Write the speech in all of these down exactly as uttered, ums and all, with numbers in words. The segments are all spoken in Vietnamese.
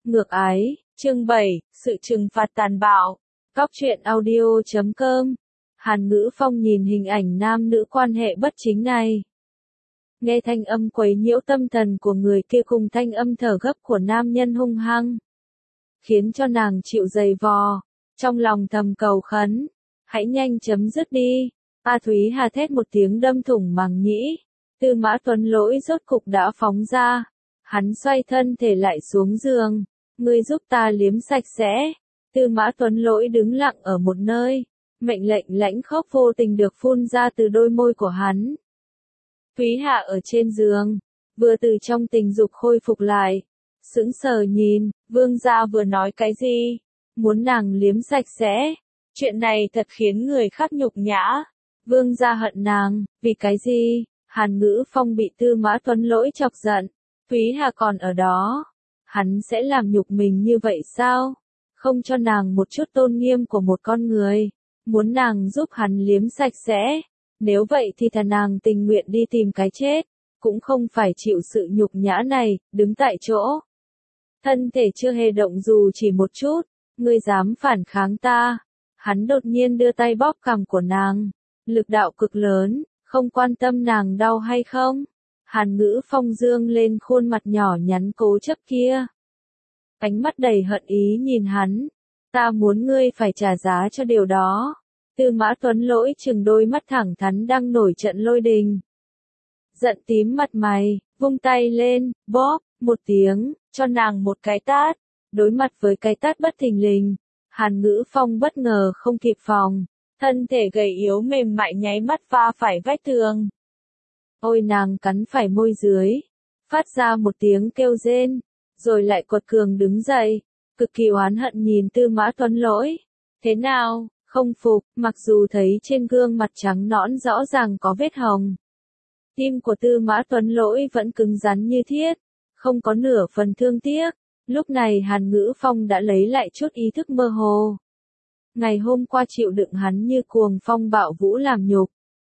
Ngược ái, chương bảy, sự trừng phạt tàn bạo. Cóc truyện audio chấm com. Hàn Ngữ Phong nhìn hình ảnh nam nữ quan hệ bất chính này. Nghe thanh âm quấy nhiễu tâm thần của người kia cùng thanh âm thở gấp của nam nhân hung hăng. Khiến cho nàng chịu dày vò. Trong lòng thầm cầu khấn. Hãy nhanh chấm dứt đi. A Thúy Hà thét một tiếng đâm thủng màng nhĩ. Tư Mã Tuấn Lỗi rốt cục đã phóng ra. Hắn xoay thân thể lại xuống giường. Ngươi giúp ta liếm sạch sẽ. Tư Mã Tuấn Lỗi đứng lặng ở một nơi. Mệnh lệnh lãnh khốc vô tình được phun ra từ đôi môi của hắn. Thúy Hạ ở trên giường, vừa từ trong tình dục khôi phục lại. Sững sờ nhìn, vương gia vừa nói cái gì? Muốn nàng liếm sạch sẽ. Chuyện này thật khiến người khác nhục nhã. Vương gia hận nàng, vì cái gì? Hàn Ngữ Phong bị Tư Mã Tuấn Lỗi chọc giận. Thúy Hà còn ở đó. Hắn sẽ làm nhục mình như vậy sao? Không cho nàng một chút tôn nghiêm của một con người. Muốn nàng giúp hắn liếm sạch sẽ. Nếu vậy thì thà nàng tình nguyện đi tìm cái chết. Cũng không phải chịu sự nhục nhã này, đứng tại chỗ. Thân thể chưa hề động dù chỉ một chút. Ngươi dám phản kháng ta. Hắn đột nhiên đưa tay bóp cằm của nàng. Lực đạo cực lớn, không quan tâm nàng đau hay không. Hàn Ngữ Phong dương lên khuôn mặt nhỏ nhắn cố chấp kia. Ánh mắt đầy hận ý nhìn hắn. Ta muốn ngươi phải trả giá cho điều đó. Tư Mã Tuấn Lỗi chừng đôi mắt thẳng thắn đang nổi trận lôi đình. Giận tím mặt mày, vung tay lên, bóp, một tiếng, cho nàng một cái tát. Đối mặt với cái tát bất thình lình, Hàn Ngữ Phong bất ngờ không kịp phòng. Thân thể gầy yếu mềm mại nháy mắt va phải vách tường. Ôi nàng cắn phải môi dưới, phát ra một tiếng kêu rên, rồi lại quật cường đứng dậy, cực kỳ oán hận nhìn Tư Mã Tuấn Lỗi. Thế nào, không phục, mặc dù thấy trên gương mặt trắng nõn rõ ràng có vết hồng. Tim của Tư Mã Tuấn Lỗi vẫn cứng rắn như thiết, không có nửa phần thương tiếc. Lúc này Hàn Ngữ Phong đã lấy lại chút ý thức mơ hồ. Ngày hôm qua chịu đựng hắn như cuồng phong bạo vũ làm nhục.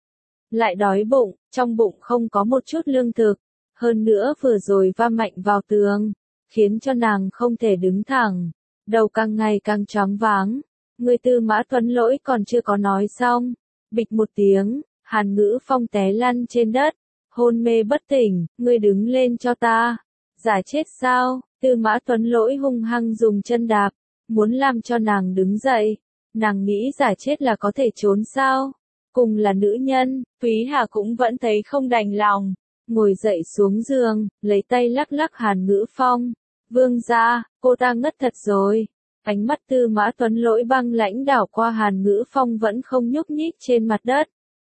Lại đói bụng, trong bụng không có một chút lương thực. Hơn nữa vừa rồi va mạnh vào tường, khiến cho nàng không thể đứng thẳng. Đầu càng ngày càng choáng váng. Người Tư Mã Tuấn Lỗi còn chưa có nói xong. Bịch một tiếng, Hàn Ngữ Phong té lăn trên đất. Hôn mê bất tỉnh, ngươi đứng lên cho ta. Giả chết sao? Tư Mã Tuấn Lỗi hung hăng dùng chân đạp. Muốn làm cho nàng đứng dậy. Nàng nghĩ giả chết là có thể trốn sao? Cùng là nữ nhân, Thúy Hà cũng vẫn thấy không đành lòng. Ngồi dậy xuống giường, lấy tay lắc lắc Hàn Ngữ Phong. Vương gia, cô ta ngất thật rồi. Ánh mắt Tư Mã Tuấn Lỗi băng lãnh đảo qua Hàn Ngữ Phong vẫn không nhúc nhích trên mặt đất.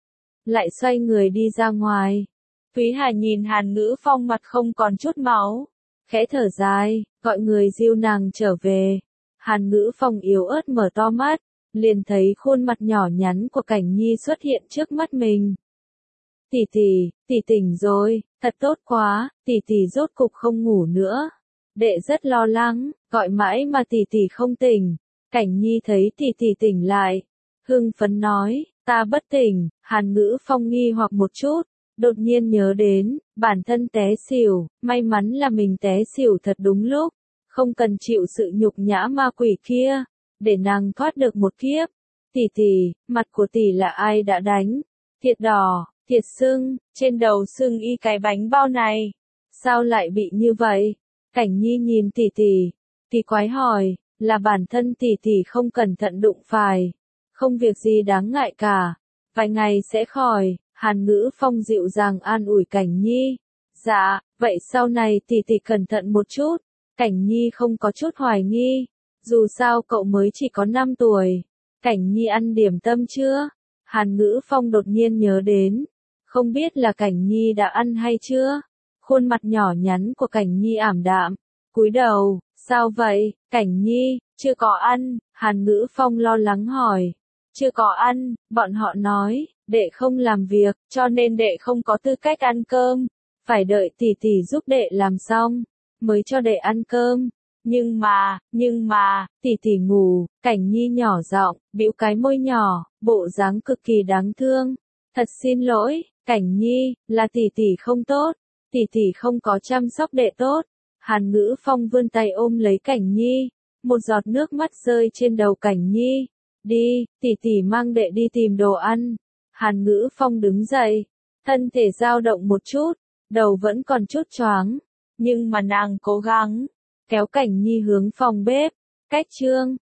Lại xoay người đi ra ngoài. Thúy Hà nhìn Hàn Ngữ Phong mặt không còn chút máu. Khẽ thở dài, gọi người dìu nàng trở về. Hàn Ngữ Phong yếu ớt mở to mắt. Liền thấy khuôn mặt nhỏ nhắn của Cảnh Nhi xuất hiện trước mắt mình. Tỷ tỷ, tỷ tỉnh rồi, thật tốt quá, tỷ tỷ rốt cục không ngủ nữa. Đệ rất lo lắng, gọi mãi mà tỷ tỷ không tỉnh. Cảnh Nhi thấy tỷ tỷ tỉnh lại. Hưng phấn nói, ta bất tỉnh. Hàn Ngữ Phong nghi hoặc một chút. Đột nhiên nhớ đến, bản thân té xỉu, may mắn là mình té xỉu thật đúng lúc. Không cần chịu sự nhục nhã ma quỷ kia. Để nàng thoát được một kiếp. Tỷ tỷ, mặt của tỷ là ai đã đánh? Thiệt đỏ, thiệt sưng, trên đầu sưng y cái bánh bao này. Sao lại bị như vậy? Cảnh Nhi nhìn tỷ tỷ, kỳ quái hỏi, là bản thân tỷ tỷ không cẩn thận đụng phải. Không việc gì đáng ngại cả. Vài ngày sẽ khỏi. Hàn Ngữ Phong dịu dàng an ủi Cảnh Nhi. Dạ, vậy sau này tỷ tỷ cẩn thận một chút. Cảnh Nhi không có chút hoài nghi. Dù sao cậu mới chỉ có năm tuổi. Cảnh Nhi ăn điểm tâm chưa? Hàn Ngữ Phong đột nhiên nhớ đến. Không biết là Cảnh Nhi đã ăn hay chưa? Khuôn mặt nhỏ nhắn của Cảnh Nhi ảm đạm. Cúi đầu, sao vậy? Cảnh Nhi, chưa có ăn. Hàn Ngữ Phong lo lắng hỏi. Chưa có ăn, bọn họ nói, đệ không làm việc, cho nên đệ không có tư cách ăn cơm. Phải đợi tỷ tỷ giúp đệ làm xong, mới cho đệ ăn cơm. Nhưng mà, nhưng mà, tỷ tỷ ngủ. Cảnh Nhi nhỏ giọng, bĩu cái môi nhỏ, bộ dáng cực kỳ đáng thương. Thật xin lỗi, Cảnh Nhi, là tỷ tỷ không tốt. Tỷ tỷ không có chăm sóc đệ tốt. Hàn Ngữ Phong vươn tay ôm lấy Cảnh Nhi, một giọt nước mắt rơi trên đầu Cảnh Nhi. Đi, tỷ tỷ mang đệ đi tìm đồ ăn. Hàn Ngữ Phong đứng dậy, thân thể dao động một chút, đầu vẫn còn chút choáng, nhưng mà nàng cố gắng kéo Cảnh Nhi hướng phòng bếp. Cách Trương